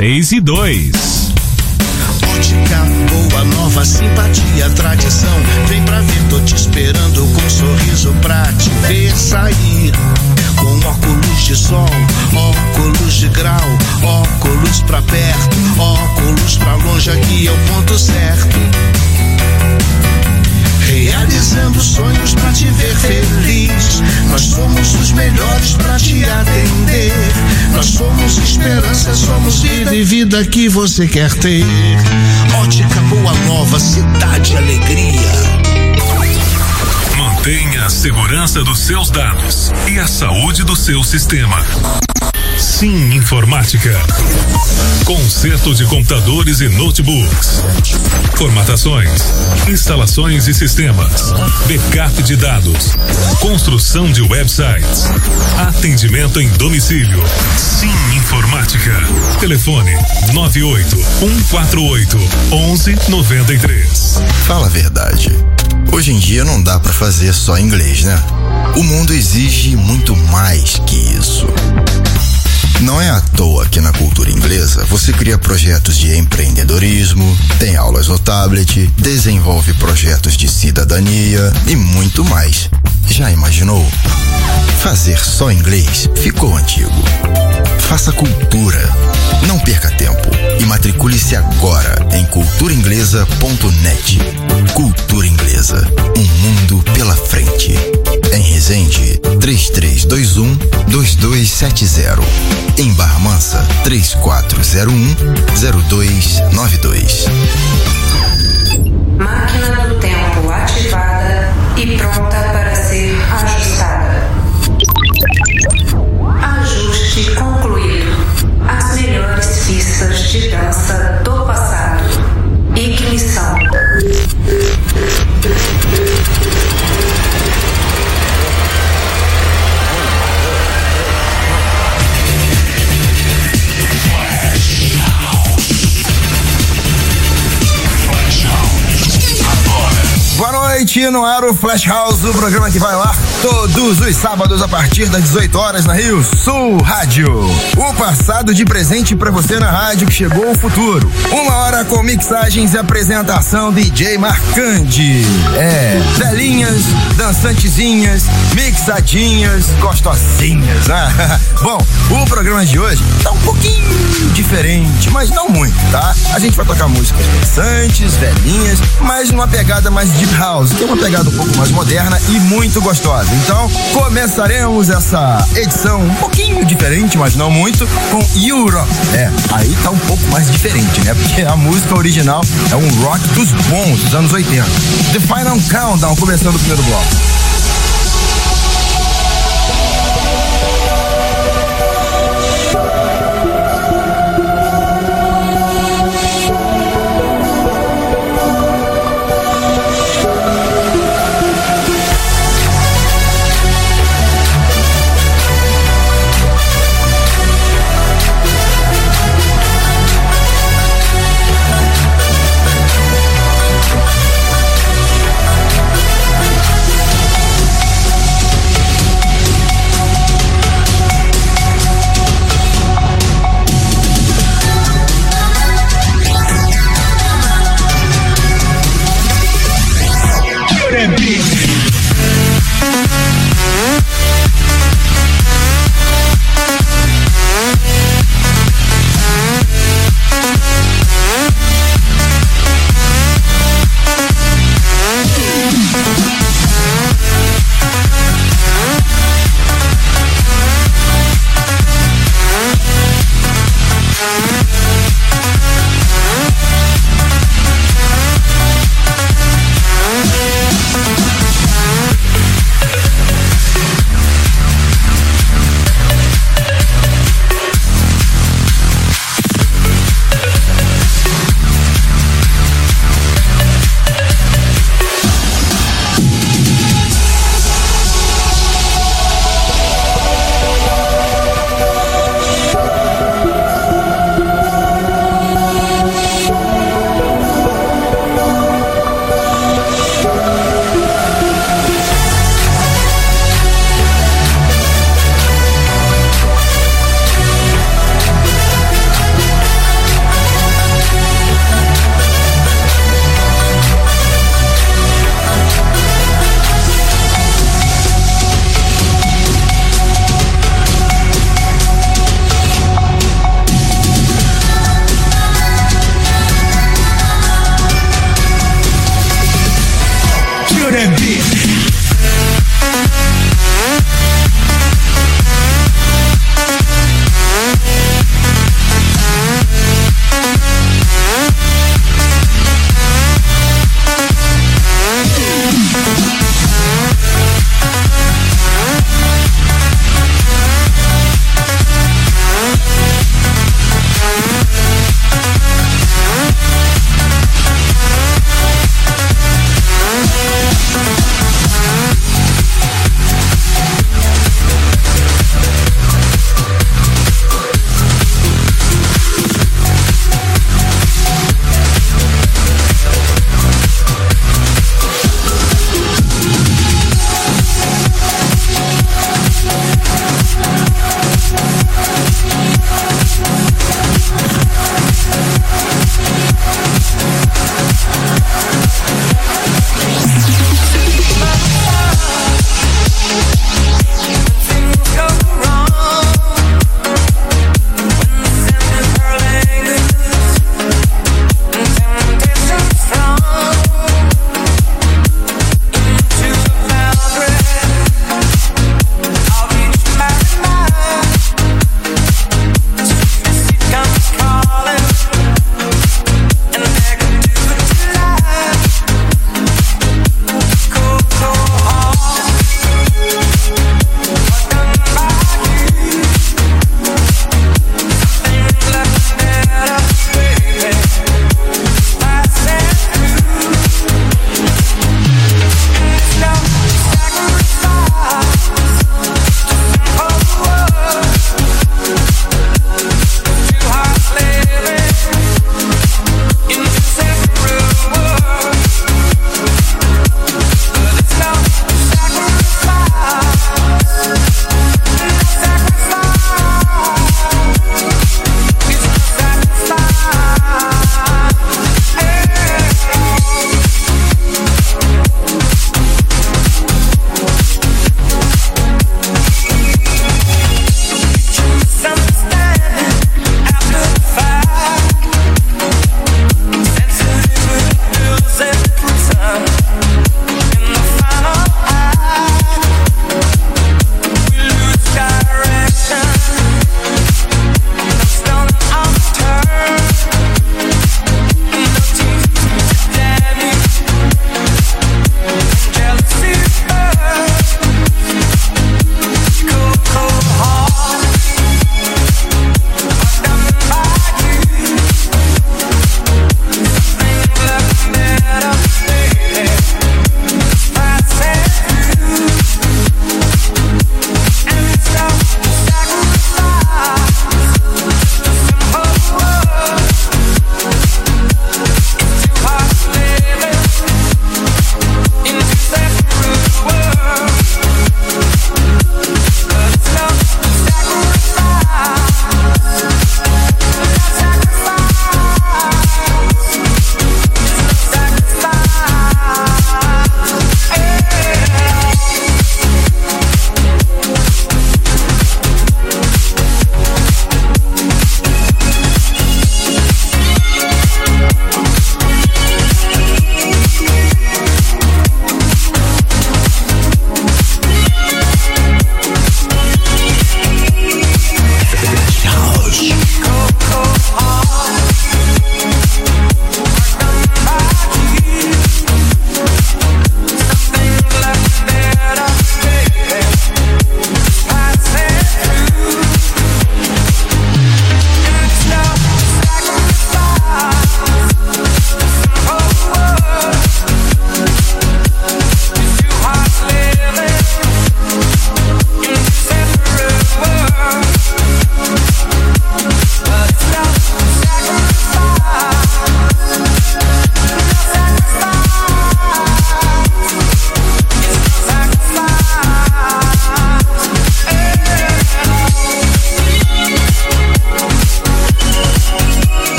6 e 2. Ótica boa, nova, simpatia, tradição. Vem pra ver, tô te esperando com um sorriso pra te ver sair. Com óculos de sol, óculos de grau, óculos pra perto, óculos pra longe, aqui é o ponto certo. Realizando sonhos pra te ver feliz. Nós somos os melhores pra te atender. Nós somos esperança, somos vida e vida que você quer ter. Ótica Boa Nova, cidade alegria. Mantenha a segurança dos seus dados e a saúde do seu sistema. Sim Informática. Conserto de computadores e notebooks. Formatações, instalações e sistemas, backup de dados, construção de websites, atendimento em domicílio. Sim Informática. Telefone 98-148-1193. Fala a verdade. Hoje em dia não dá pra fazer só inglês, né? O mundo exige muito mais que isso. Não é à toa que na cultura inglesa você cria projetos de empreendedorismo, tem aulas no tablet, desenvolve projetos de cidadania e muito mais. Já imaginou? Fazer só inglês ficou antigo. Faça cultura. Não perca tempo e matricule-se agora em culturainglesa.net. Cultura Inglesa, um mundo pela frente. Em Resende, 3321-2270. Em Barra Mansa, 3401-0292. Máquina do tempo ativada e pronta para ser ajustada. Ajuste concluído. As melhores pistas de dança do passado. Ignição. Boa noite, no ar o Flash House, o programa que vai lá todos os sábados a partir das 18 horas na Rio Sul Rádio. O passado de presente pra você na rádio que chegou o futuro. 1 hora com mixagens e apresentação DJ Marcandi. Velhinhas, dançantezinhas, mixadinhas, gostosinhas, né? Bom, o programa de hoje tá um pouquinho diferente, mas não muito, tá? A gente vai tocar músicas dançantes, velhinhas, mas numa pegada mais deep house, que é uma pegada um pouco mais moderna e muito gostosa. Então, começaremos essa edição um pouquinho diferente, mas não muito, com Europe. Aí tá um pouco mais diferente, né? Porque a música original é um rock dos bons, dos anos 80. The Final Countdown, começando o primeiro bloco.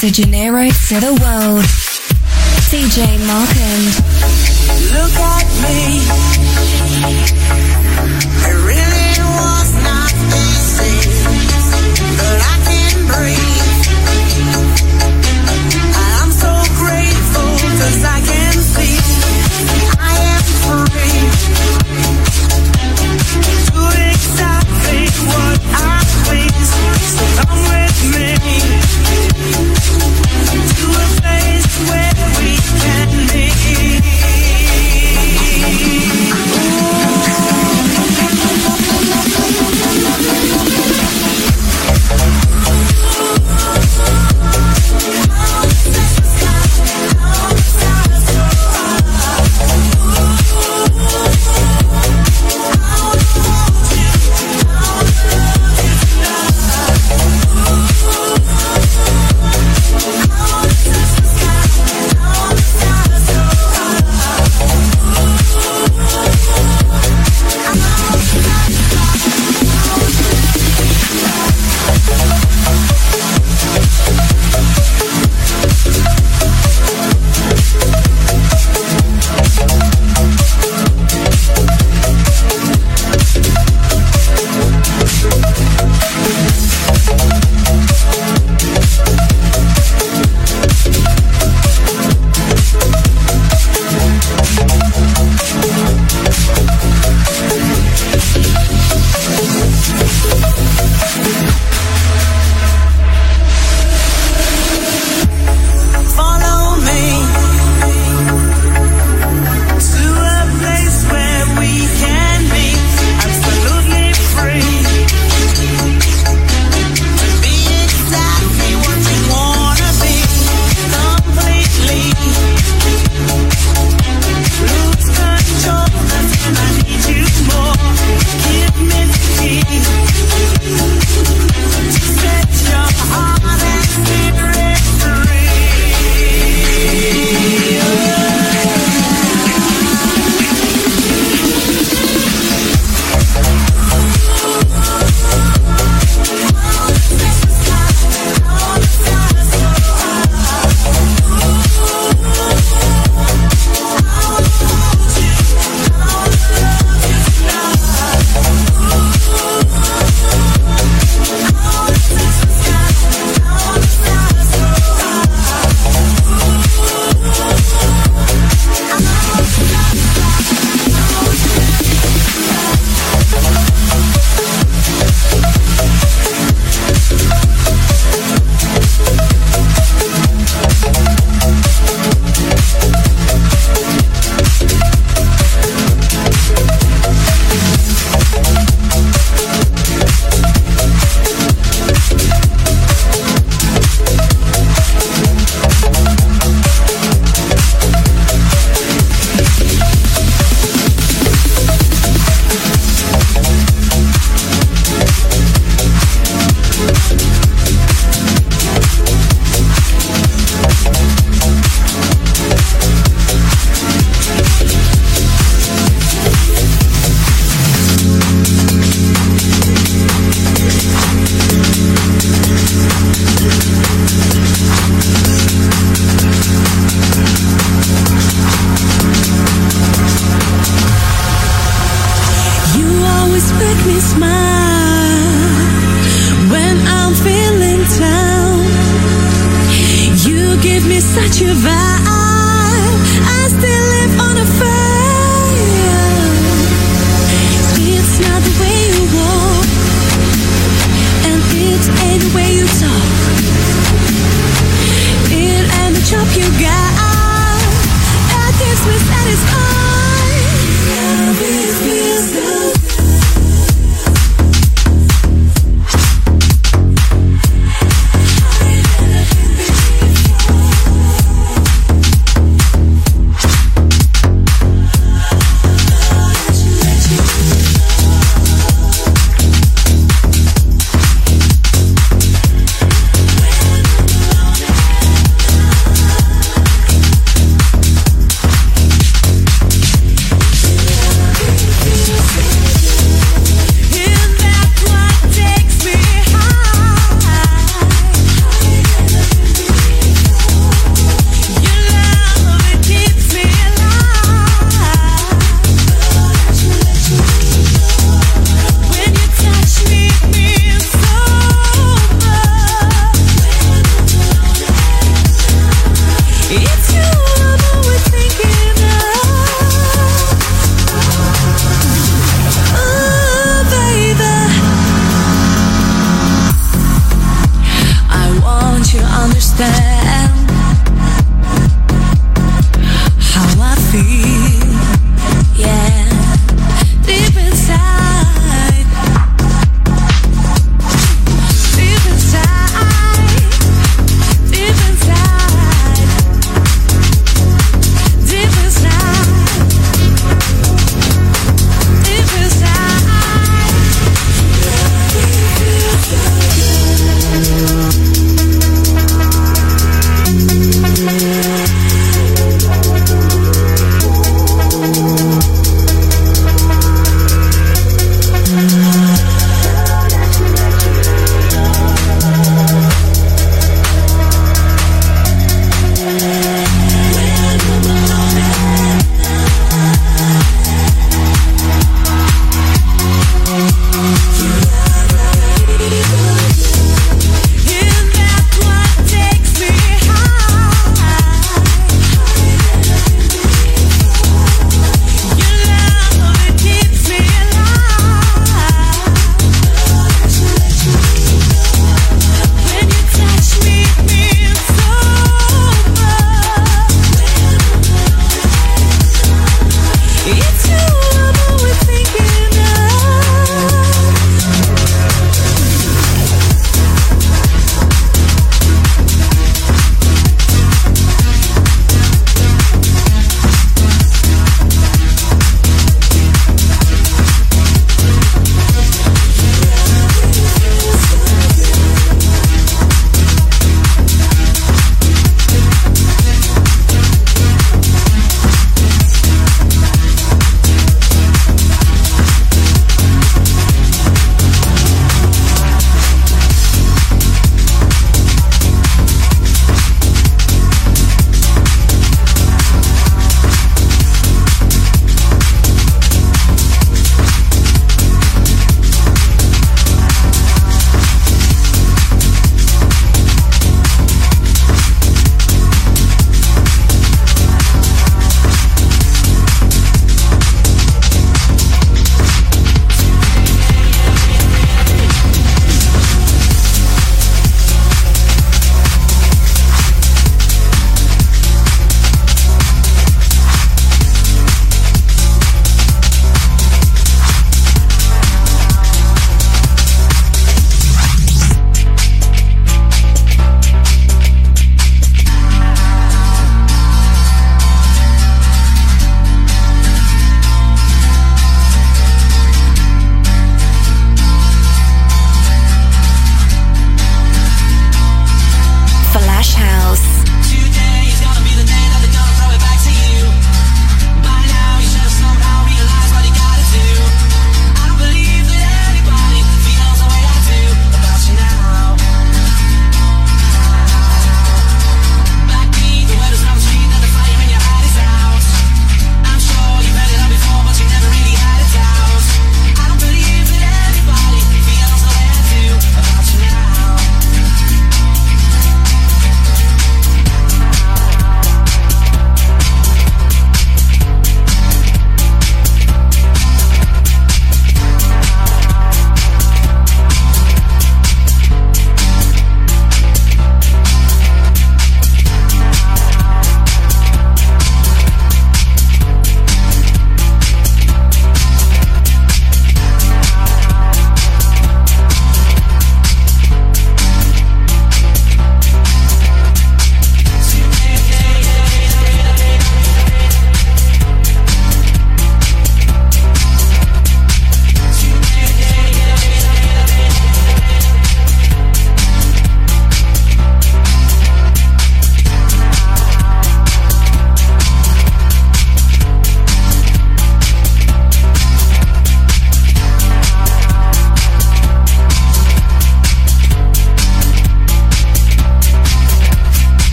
Rio de Janeiro for the world. DJ Markand. Look at me. It really was not easy, but I can breathe. I'm so grateful 'cause I can see I am free. Do exactly what I please. So come with me to a place where we can meet.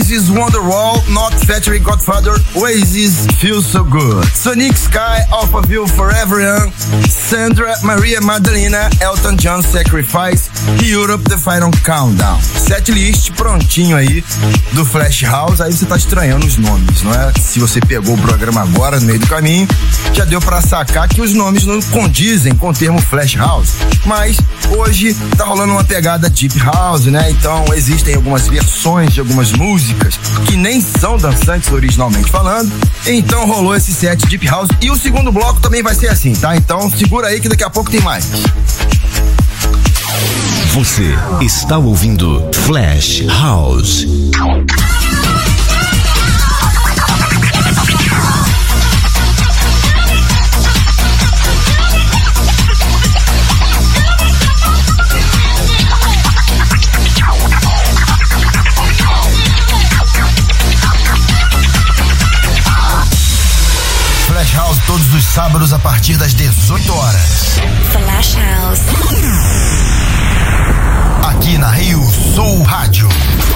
Oasis Wonderwall, Not Featuring Godfather, Oasis Feels So Good. Sonic Sky, Alphaville Forever Young, Sandra Maria Madalena, Elton John Sacrifice e Europe The Final Countdown. Setlist prontinho aí do Flash House. Aí você tá estranhando os nomes, não é? Se você pegou o programa agora no meio do caminho, já deu pra sacar que os nomes não condizem com o termo Flash House. Mas hoje tá rolando uma pegada Deep House, né? Então existem algumas versões de algumas músicas que nem são dançantes originalmente falando. Então rolou esse set Deep House e o segundo bloco também vai ser assim, tá? Então segura aí que daqui a pouco tem mais. Você está ouvindo Flash House. Flash House todos os sábados a partir das 18 horas. Flash House. Aqui na Rio Sul Rádio.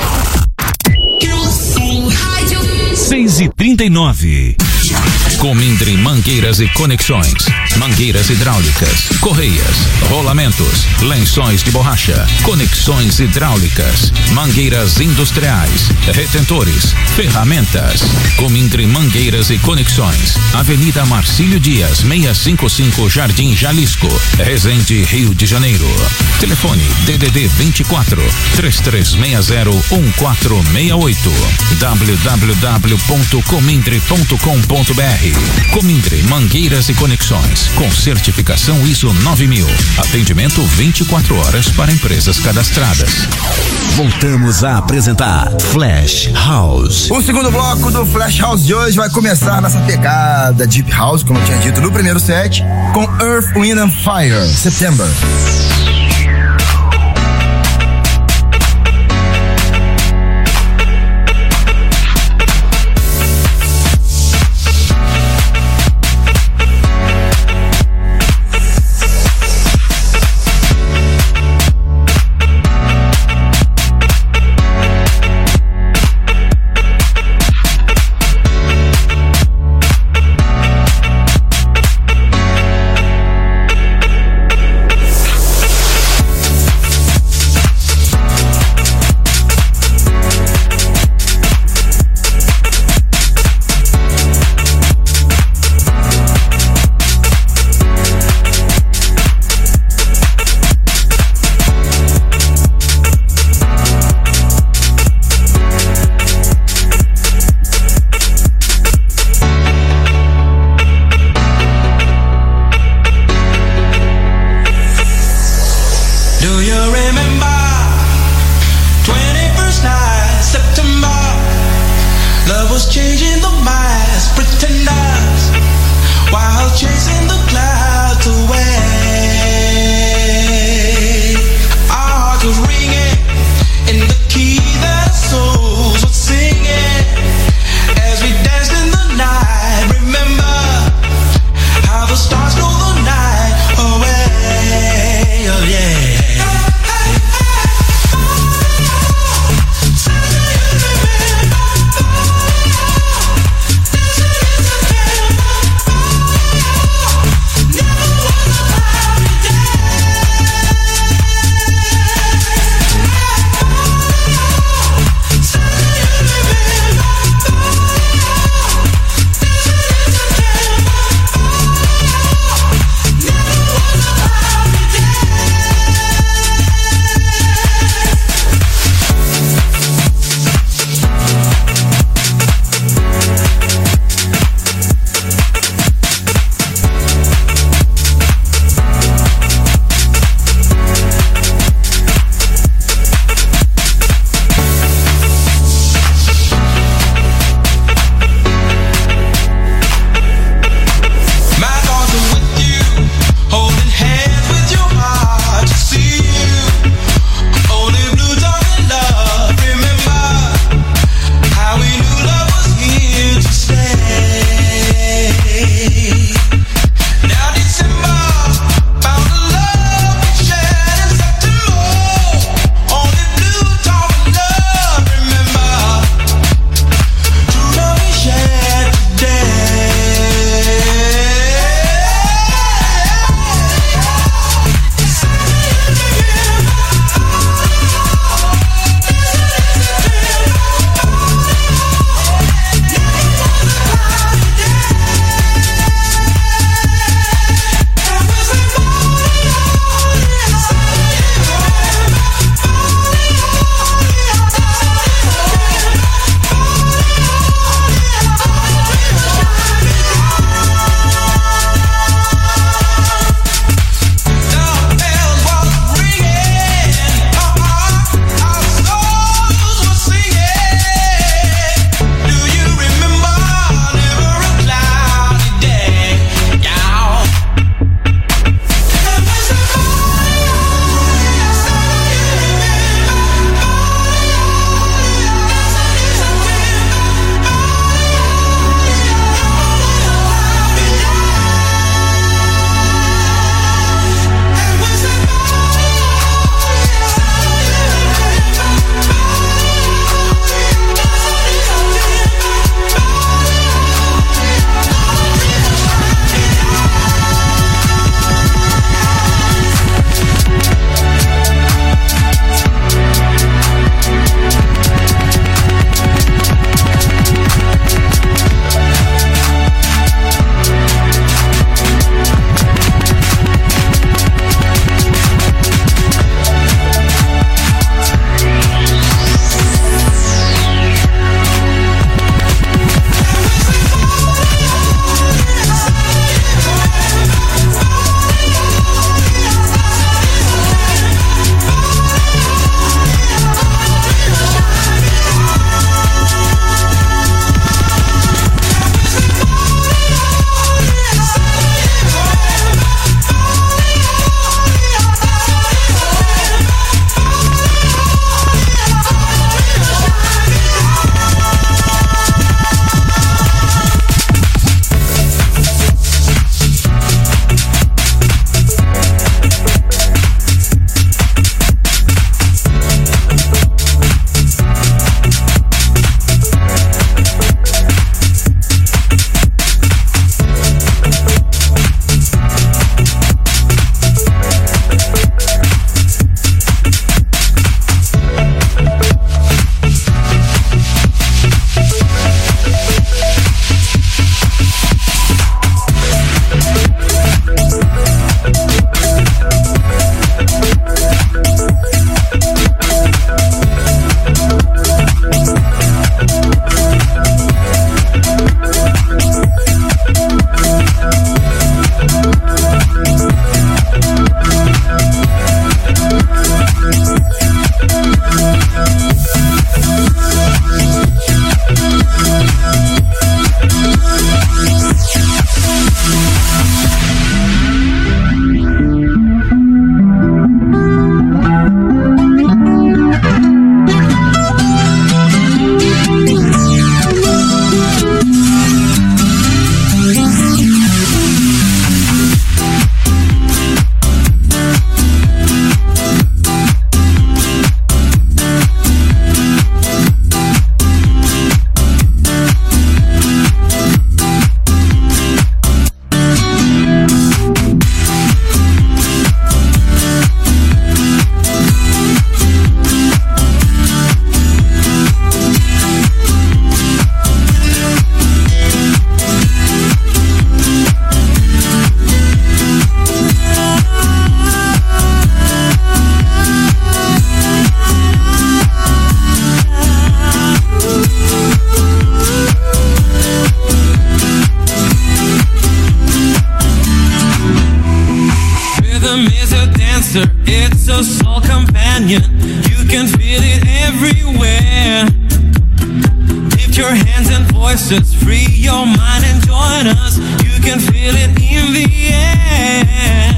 6h39. Comindre Mangueiras e Conexões. Mangueiras hidráulicas, correias, rolamentos, lençóis de borracha, conexões hidráulicas, mangueiras industriais, retentores, ferramentas. Comindre Mangueiras e Conexões. Avenida Marcílio Dias, 655 Jardim Jalisco, Resende, Rio de Janeiro. Telefone DDD 24 3360 1468. www.comindre.com.br. Comindre Mangueiras e Conexões, com certificação ISO 9000. Atendimento 24 horas para empresas cadastradas. Voltamos a apresentar Flash House. O segundo bloco do Flash House de hoje vai começar nessa pegada Deep House, como eu tinha dito no primeiro set, com Earth, Wind and Fire, September. Rhythm is a dancer, it's a soul companion. You can feel it everywhere. Lift your hands and voices, free your mind and join us. You can feel it in the air.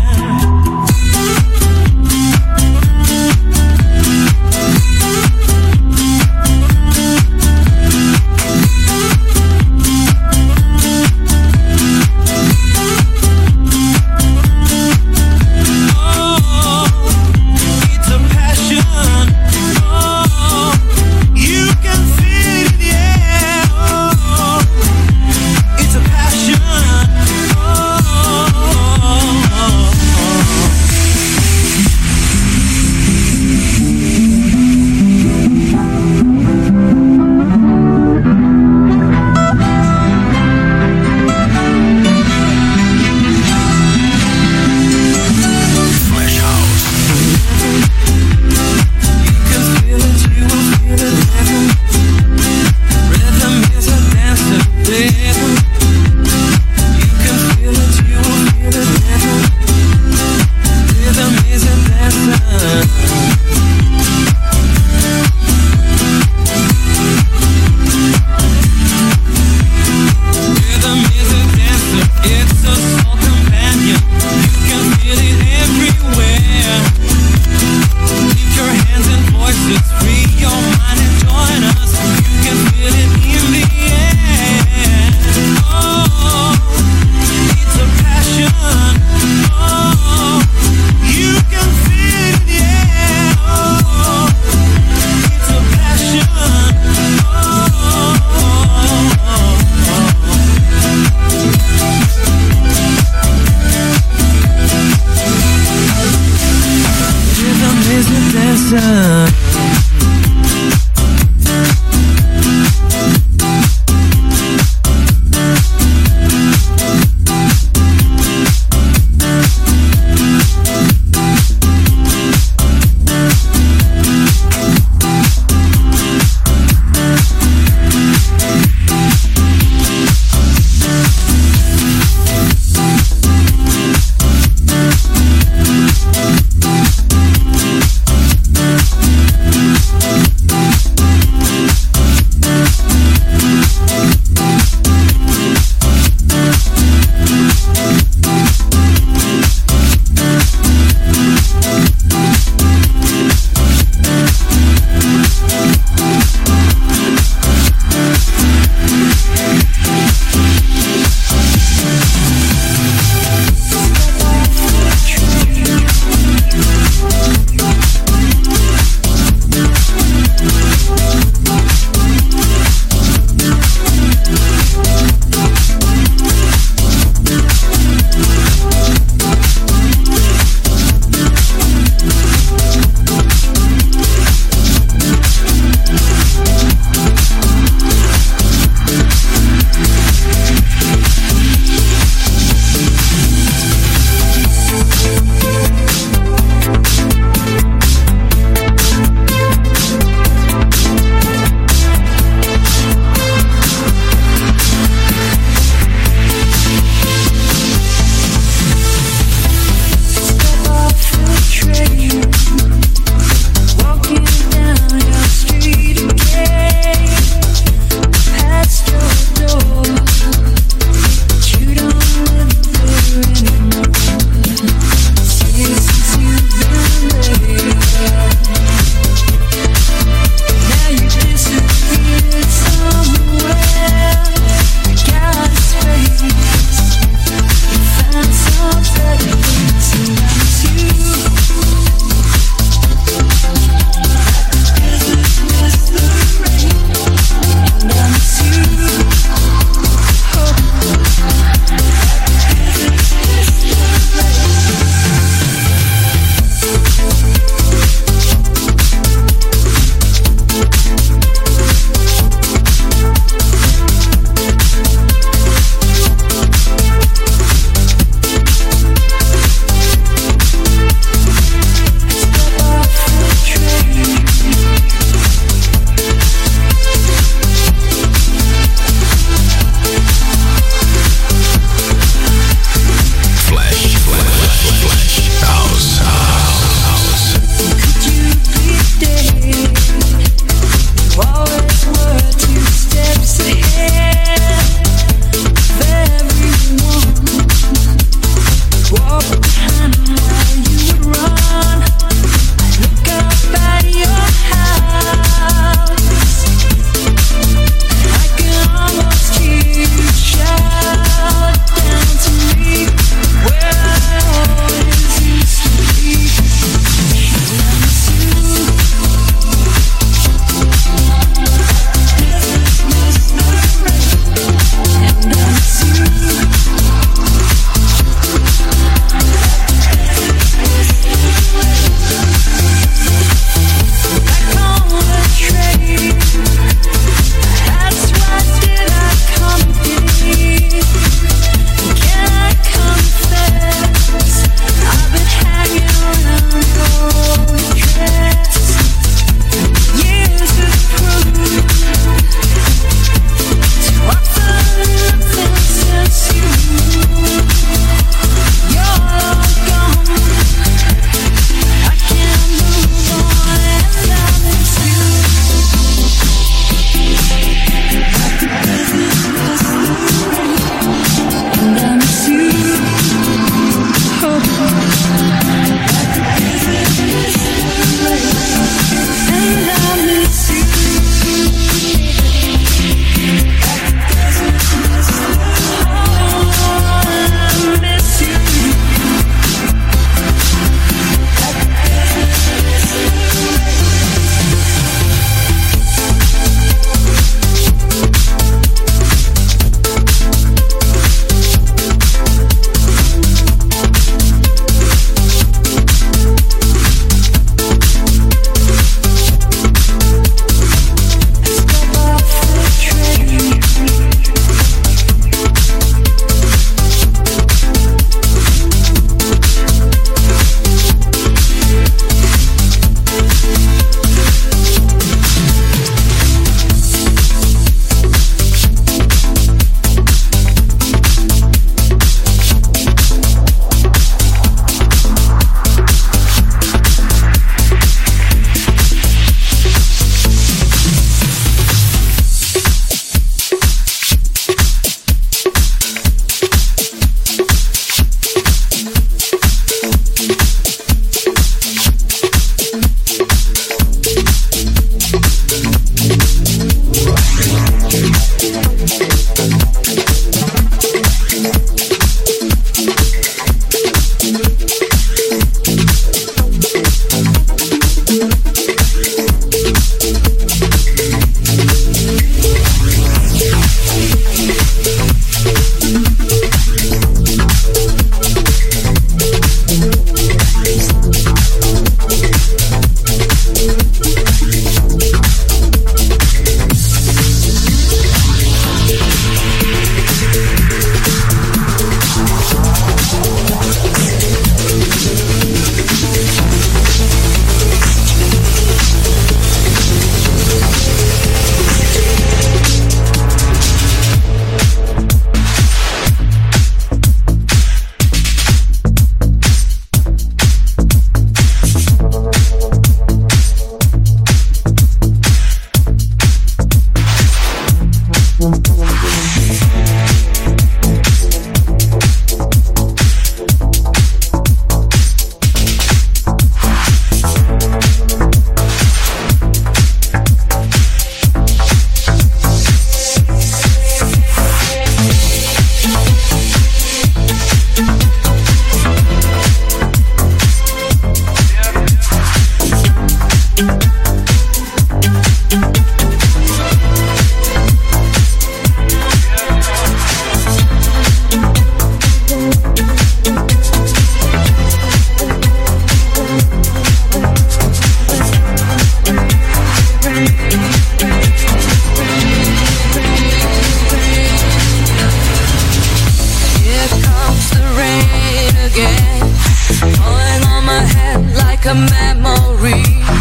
a memory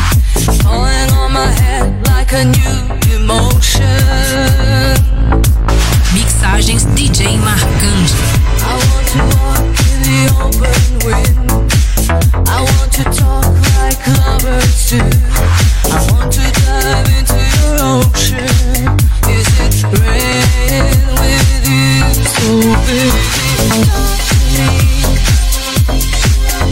falling on my head like a new emotion. Mixagens DJ Marcante. I want to walk in the open wind. I want to talk like lovers do. I want to dive into your ocean. Is it rain with you? So baby, talk to me.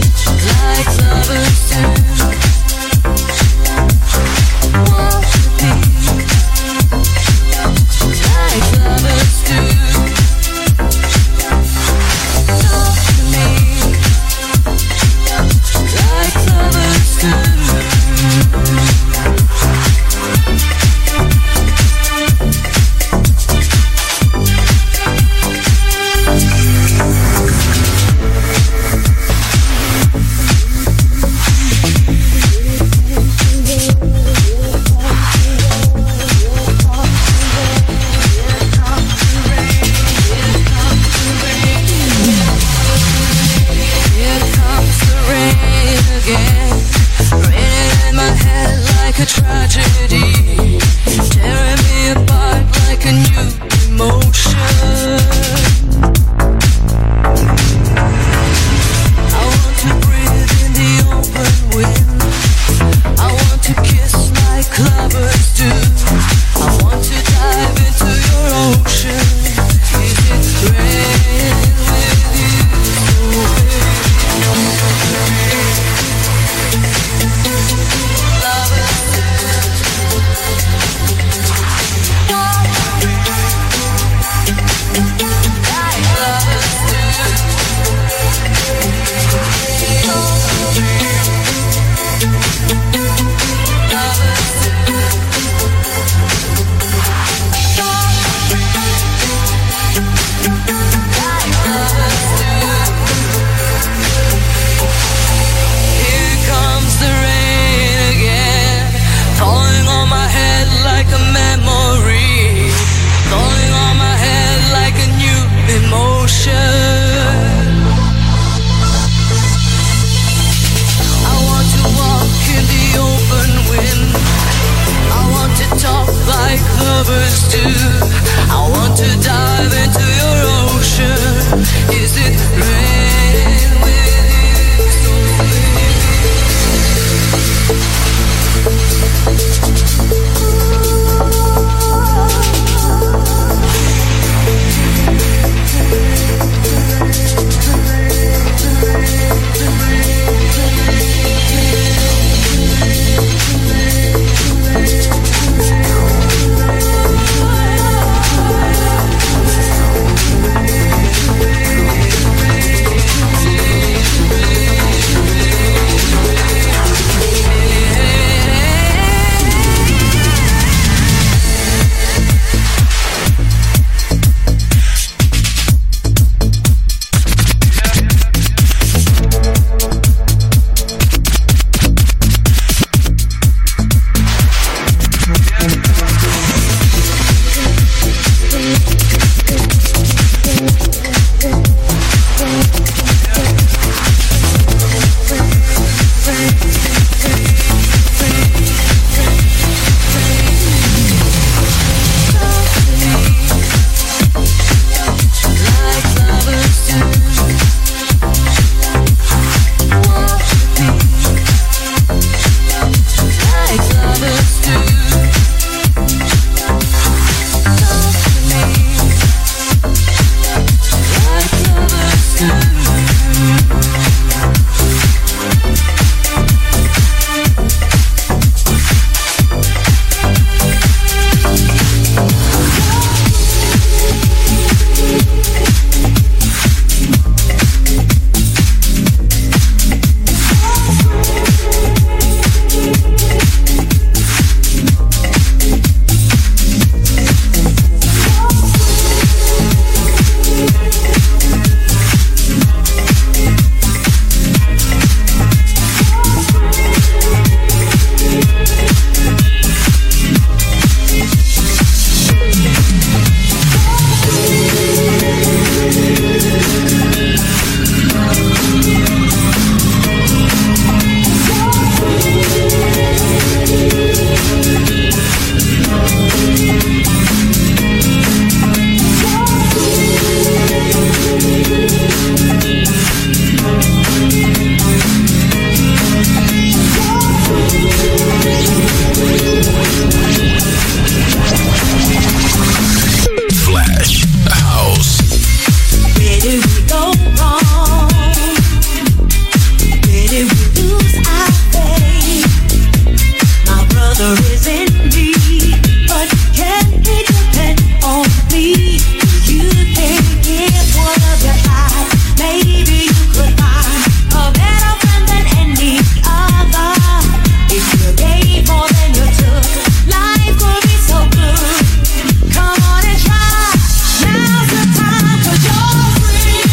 did we lose our faith? My brother is in need, but can he depend on me? You can give one of your eyes. Maybe you could find a better friend than any other. If you gave more than you took, life would be so good. Come on and try. Now's the time, 'cause you're free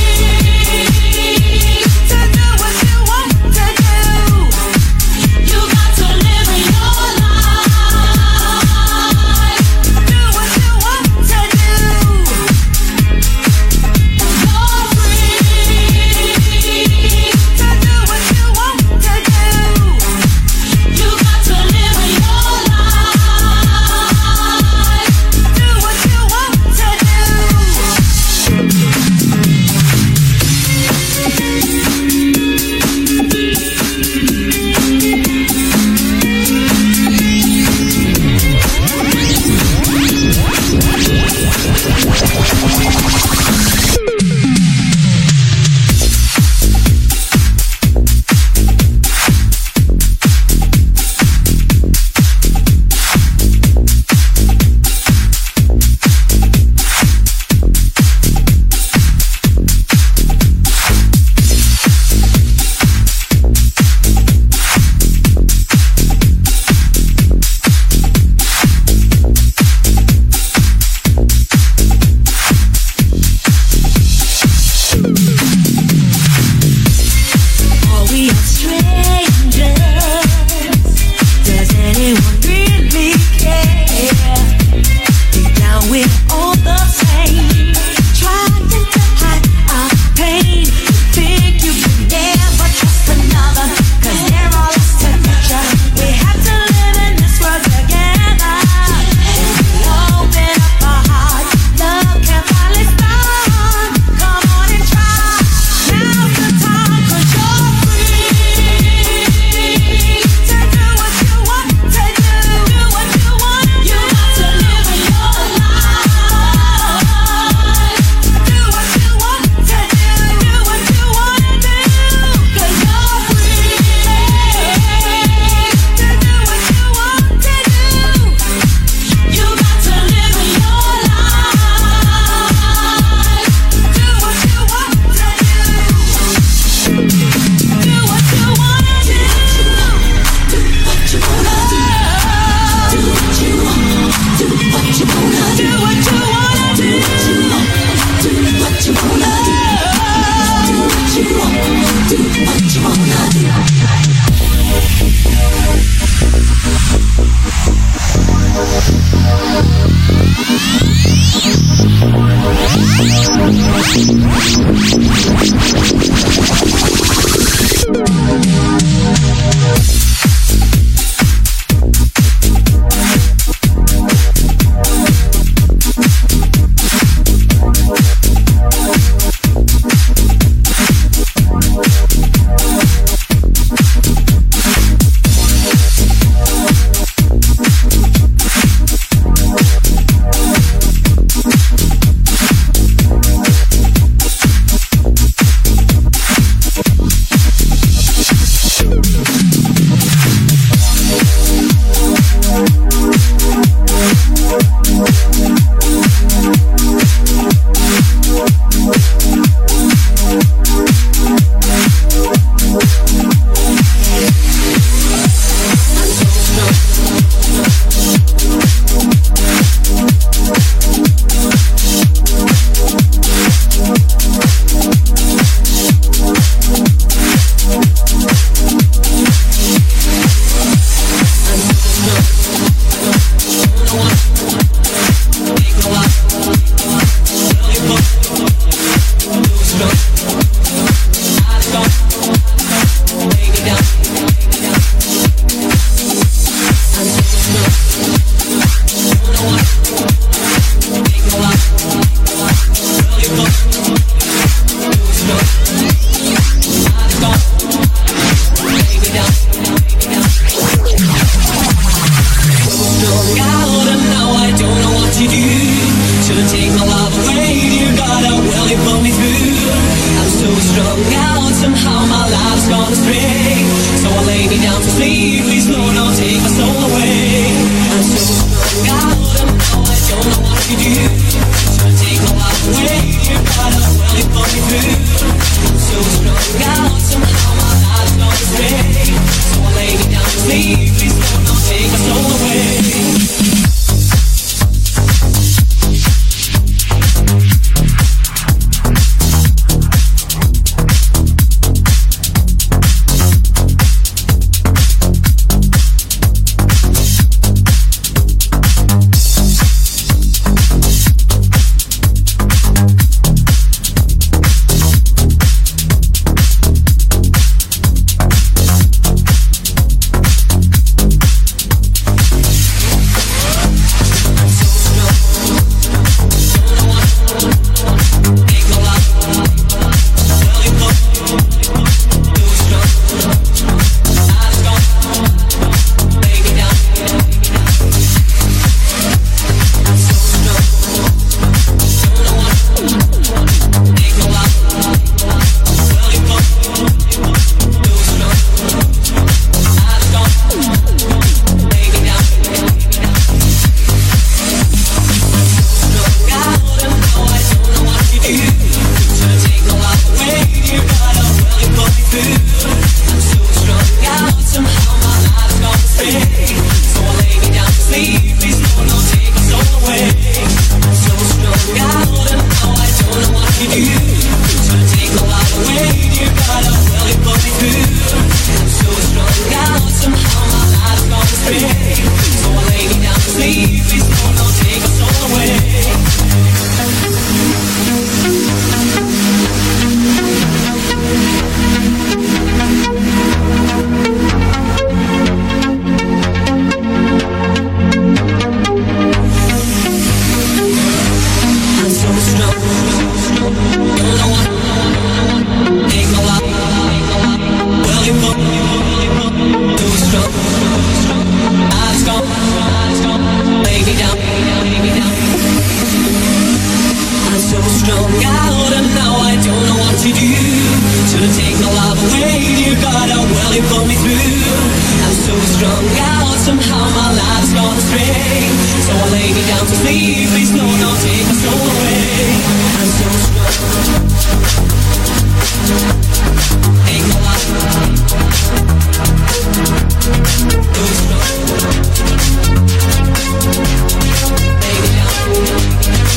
to do what you want to do. You got to live in your life. Do what you want to do. You're free to do what you want to do. You got to live in your life. Do what you want to do. Are we all strangers? Does anyone really care? Deep down we're all the same, trying to hide our pain. Think you can never trust another, 'cause they're all us to nature. We have to live in this world together. If we open up our hearts, love can finally start. Come on and try. Now's the time, 'cause you're free to do what you want to do. Do what you want to do. You got to live in your life. Do what you want to do. Do what you want to do. 'Cause you're free to do what you want to do. You got to live in your life. Do what you want to do. Do what you want to do. Do what you want to do. Do what you want. Do what you want to do. Do what you want to do. Do what you want to do. Do what you want. Do what you want to do. somehow my life's gone astray. So I lay me down to sleep. Please no, don't take my soul away. I'm so strong. Ain't no lie. So strong. Lay me down.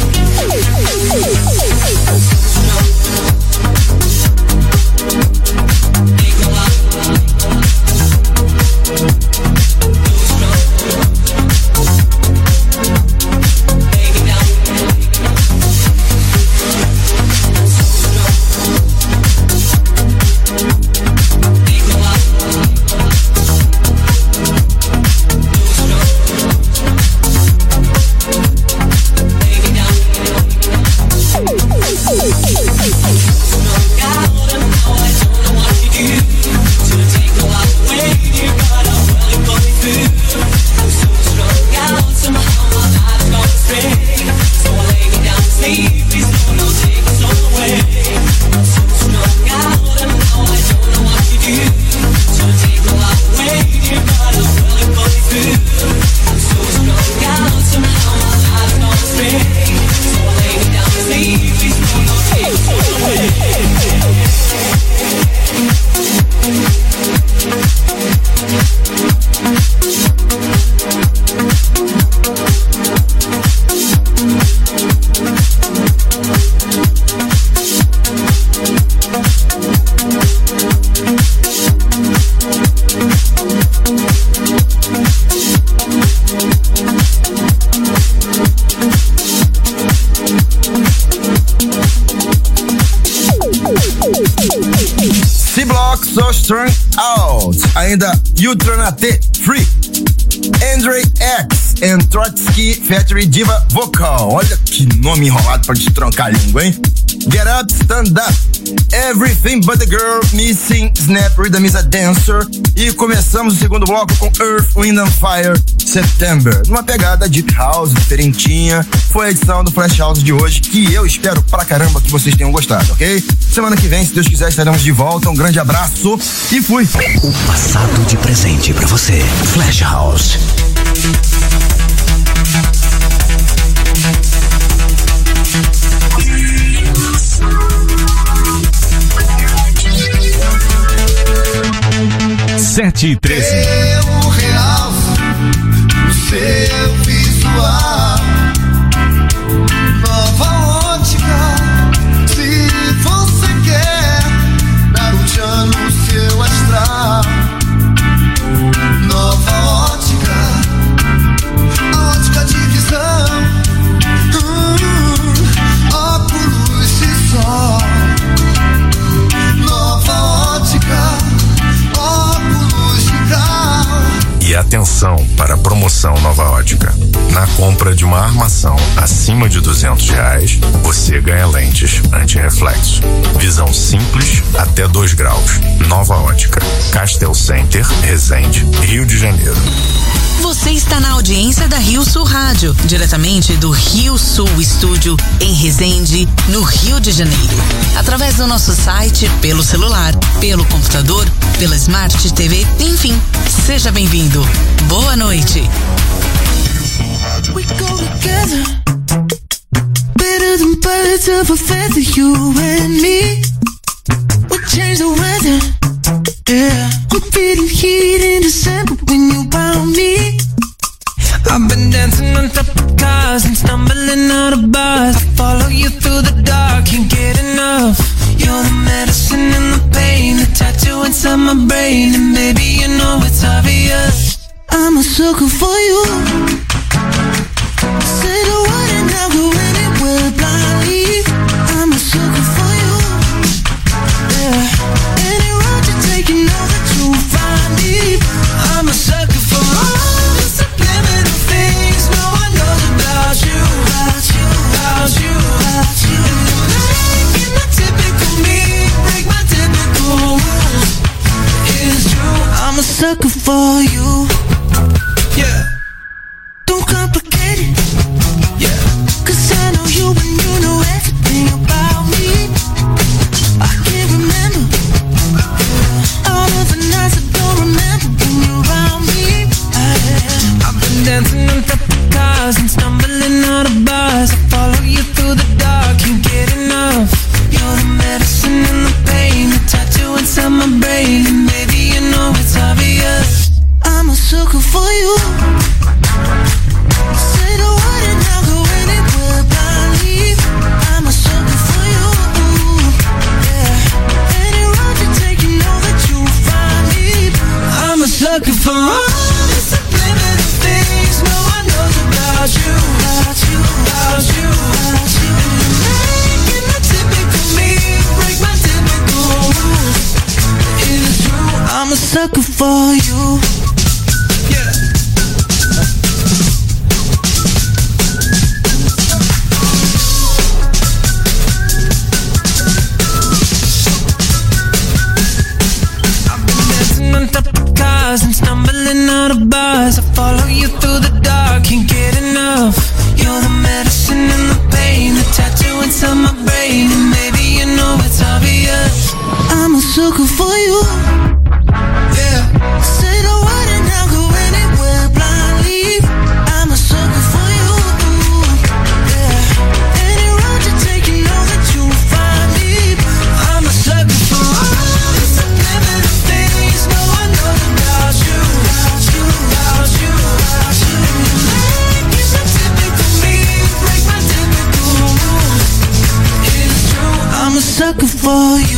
Ainda Ultranate Free, Andre X and Trotsky Factory Diva Vocal. Olha que nome enrolado pra destroncar a língua, hein? Get Up, Stand Up, Everything But The Girl, Missing Snap, Rhythm Is A Dancer. E começamos o segundo bloco com Earth, Wind and Fire, September. Numa pegada Deep House, diferentinha. Foi a edição do Flash House de hoje, que eu espero pra caramba que vocês tenham gostado, ok? Semana que vem, se Deus quiser, estaremos de volta. Um grande abraço e fui! O passado de presente pra você. Flash House. Sete e 13. Eu realço o seu visual. Nova ótica. Se você quer dar um tchan no seu astral. Nova ótica. A ótica de visão. Óculos de sol. Nova ótica. E atenção para a promoção Nova Ótica. Na compra de uma armação acima de R$200, você ganha lentes anti-reflexo. Visão simples até 2 graus. Nova Ótica. Castel Center, Resende, Rio de Janeiro. Você está na audiência da Rio Sul Rádio, diretamente do Rio Sul Estúdio, em Resende, no Rio de Janeiro. Através do nosso site, pelo celular, pelo computador, pela Smart TV, enfim, seja bem-vindo. Boa noite. We go together, better than birds of a feather, you and me. We change the weather, yeah. I'm feeling heat in December when you found me. I've been dancing on top of cars and stumbling out of bars. I follow you through the dark, can't get enough. You're the medicine and the pain, the tattoo inside my brain. And baby, you know it's obvious, I'm a sucker for you. Say the word and I'll go anywhere blindly. I'm a sucker for you, yeah. Any road you take, you know that you'll find me. I'm a sucker for all the subliminal things no one knows about you, about you, about you, about you. And you're making the typical me break my typical rules. It's true, I'm a sucker for you. yeah. Don't complicate it, Yeah. 'cause I know you and you know everything about me. I can't remember all of the nights I don't remember when you're around me. sucker for you. Say the word and I'll go anywhere blindly. I'm a sucker for you. Yeah. Any road you take, you know that you'll find me. I'm a sucker for all the subliminal things no one knows about you. About you, about you, about you. Making the typical me break my typical rules. It is true, I'm a sucker for you. And stumbling out of bars, I follow you through the dark, can't get enough. You're the medicine and the pain, the tattoo inside my brain, and maybe you know it's obvious. I'm a sucker for you. Yeah. Say the word and I'll go anywhere blindly. I'm a sucker for you. Yeah. Any road you take, you know that you'll find me. I'm a sucker for all the subliminal things no one knows about you. About you, about you, about you. Making the typical me break my typical rules. It is true, I'm a sucker for you.